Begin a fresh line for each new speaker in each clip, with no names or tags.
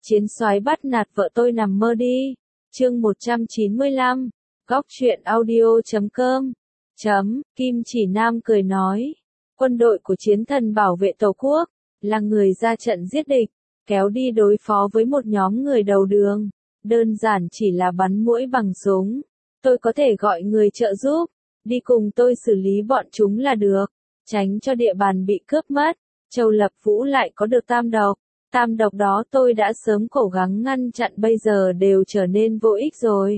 Chiến soái bắt nạt vợ tôi nằm mơ đi. Chương 195. Góc truyện audio.com. Kim Chỉ Nam cười nói. Quân đội của chiến thần bảo vệ Tổ quốc, là người ra trận giết địch, kéo đi đối phó với một nhóm người đầu đường. Đơn giản chỉ là bắn muỗi bằng súng. Tôi có thể gọi người trợ giúp, đi cùng tôi xử lý bọn chúng là được, tránh cho địa bàn bị cướp mất. Châu Lập Vũ lại có được tam độc đó tôi đã sớm cố gắng ngăn chặn, bây giờ đều trở nên vô ích rồi.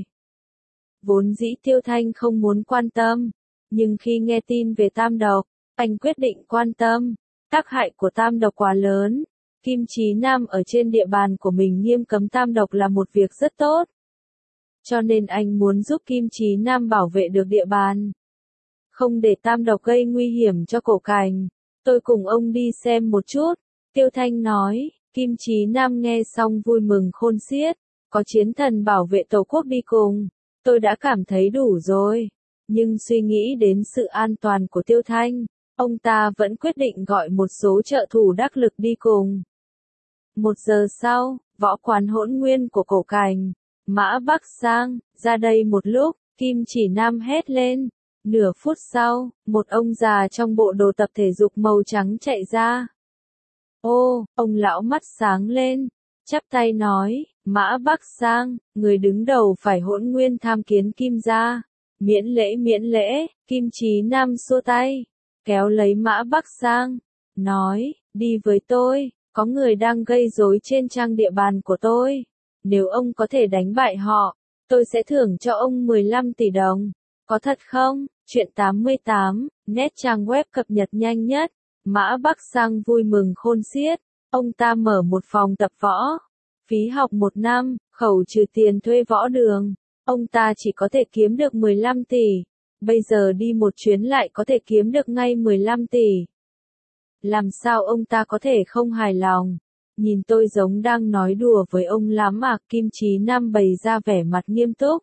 Vốn dĩ Tiêu Thanh không muốn quan tâm, nhưng khi nghe tin về tam độc, anh quyết định quan tâm. Tác hại của tam độc quá lớn. Kim Chí Nam ở trên địa bàn của mình nghiêm cấm tam độc là một việc rất tốt. Cho nên anh muốn giúp Kim Chí Nam bảo vệ được địa bàn, không để tam độc gây nguy hiểm cho Cổ Cảnh. Tôi cùng ông đi xem một chút, Tiêu Thanh nói. Kim Chí Nam nghe xong vui mừng khôn xiết, có chiến thần bảo vệ Tổ quốc đi cùng, tôi đã cảm thấy đủ rồi. Nhưng suy nghĩ đến sự an toàn của Tiêu Thanh, ông ta vẫn quyết định gọi một số trợ thủ đắc lực đi cùng. 1 giờ sau, võ quán Hỗn Nguyên của Cổ Cảnh, Mã Bắc Sang, ra đây một lúc, Kim Chỉ Nam hét lên. Nửa phút sau, một ông già trong bộ đồ tập thể dục màu trắng chạy ra. Ô, ông lão mắt sáng lên, chắp tay nói, Mã Bắc Sang, người đứng đầu phải Hỗn Nguyên tham kiến Kim gia. Miễn lễ, Kim Chí Nam xua tay, kéo lấy Mã Bắc Sang, nói, đi với tôi, có người đang gây rối trên trang địa bàn của tôi. Nếu ông có thể đánh bại họ, tôi sẽ thưởng cho ông 15 tỷ đồng. Có thật không? Chuyện 88, net trang web cập nhật nhanh nhất. Mã Bắc Sang vui mừng khôn xiết, ông ta mở một phòng tập võ. Phí học 1 năm, khẩu trừ tiền thuê võ đường, ông ta chỉ có thể kiếm được 15 tỷ. Bây giờ đi một chuyến lại có thể kiếm được ngay 15 tỷ. Làm sao ông ta có thể không hài lòng? Nhìn tôi giống đang nói đùa với ông lắm à? Kim Chí Nam bày ra vẻ mặt nghiêm túc.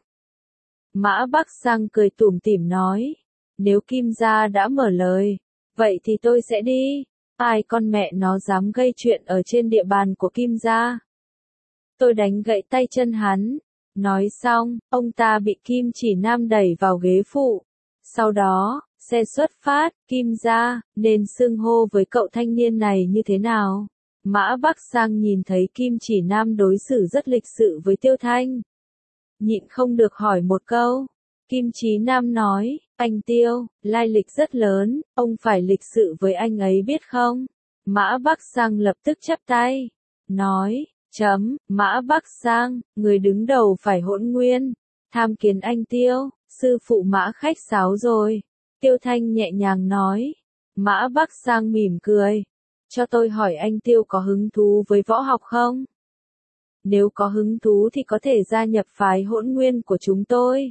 Mã Bắc Sang cười tủm tỉm nói, nếu Kim gia đã mở lời, vậy thì tôi sẽ đi. Ai con mẹ nó dám gây chuyện ở trên địa bàn của Kim gia? Tôi đánh gãy tay chân hắn. Nói xong, ông ta bị Kim Chỉ Nam đẩy vào ghế phụ. Sau đó, xe xuất phát. Kim gia, nên xưng hô với cậu thanh niên này như thế nào? Mã Bắc Sang nhìn thấy Kim Chỉ Nam đối xử rất lịch sự với Tiêu Thanh, nhịn không được hỏi một câu. Kim Chí Nam nói, anh Tiêu, lai lịch rất lớn, ông phải lịch sự với anh ấy biết không? Mã Bắc Sang lập tức chắp tay, nói, Mã Bắc Sang, người đứng đầu phải Hỗn Nguyên, tham kiến anh Tiêu, sư phụ Mã khách sáo rồi. Tiêu Thanh nhẹ nhàng nói. Mã Bắc Sang mỉm cười, cho tôi hỏi anh Tiêu có hứng thú với võ học không? Nếu có hứng thú thì có thể gia nhập phái Hỗn Nguyên của chúng tôi.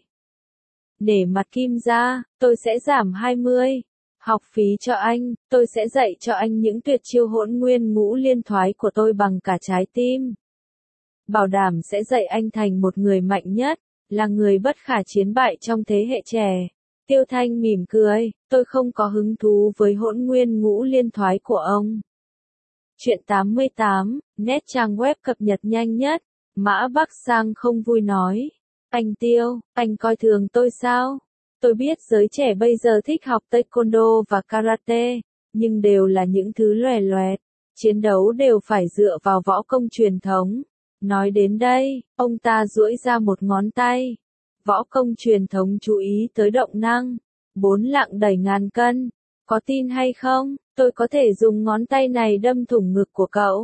Nể mặt Kim gia, tôi sẽ giảm 20 học phí cho anh, tôi sẽ dạy cho anh những tuyệt chiêu Hỗn Nguyên ngũ liên thoái của tôi bằng cả trái tim. Bảo đảm sẽ dạy anh thành một người mạnh nhất, là người bất khả chiến bại trong thế hệ trẻ. Tiêu Thanh mỉm cười, tôi không có hứng thú với Hỗn Nguyên ngũ liên thoái của ông. Chuyện 88, net trang web cập nhật nhanh nhất. Mã Bắc Sang không vui nói, anh Tiêu, anh coi thường tôi sao? Tôi biết giới trẻ bây giờ thích học taekwondo và karate, nhưng đều là những thứ lòe loẹt, chiến đấu đều phải dựa vào võ công truyền thống. Nói đến đây, ông ta duỗi ra một ngón tay. Võ công truyền thống chú ý tới động năng, 4 lạng đẩy ngàn cân. Có tin hay không, tôi có thể dùng ngón tay này đâm thủng ngực của cậu.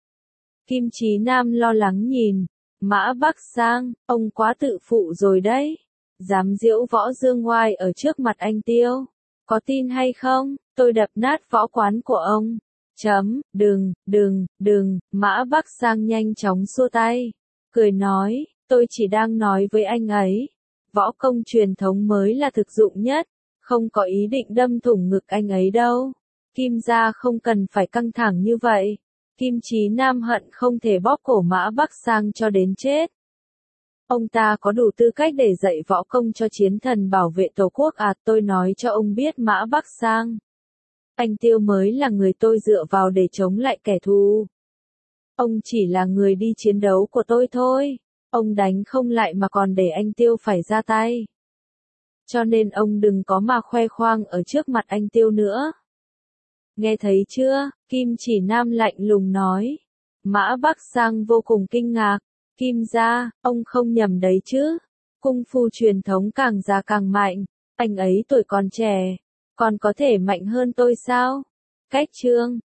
Kim Chí Nam lo lắng nhìn. Mã Bắc Sang, ông quá tự phụ rồi đấy. Dám giễu võ dương oai ở trước mặt anh Tiêu. Có tin hay không, tôi đập nát võ quán của ông. Đừng, Mã Bắc Sang nhanh chóng xua tay. Cười nói, tôi chỉ đang nói với anh ấy. Võ công truyền thống mới là thực dụng nhất. Không có ý định đâm thủng ngực anh ấy đâu. Kim gia không cần phải căng thẳng như vậy. Kim Chí Nam hận không thể bóp cổ Mã Bắc Sang cho đến chết. Ông ta có đủ tư cách để dạy võ công cho chiến thần bảo vệ Tổ quốc à? Tôi nói cho ông biết Mã Bắc Sang, anh Tiêu mới là người tôi dựa vào để chống lại kẻ thù. Ông chỉ là người đi chiến đấu của tôi thôi. Ông đánh không lại mà còn để anh Tiêu phải ra tay. Cho nên ông đừng có mà khoe khoang ở trước mặt anh Tiêu nữa. Nghe thấy chưa? Kim Chỉ Nam lạnh lùng nói. Mã Bắc Giang vô cùng kinh ngạc. Kim gia, ông không nhầm đấy chứ. Cung phu truyền thống càng già càng mạnh. Anh ấy tuổi còn trẻ. Còn có thể mạnh hơn tôi sao? Cách chương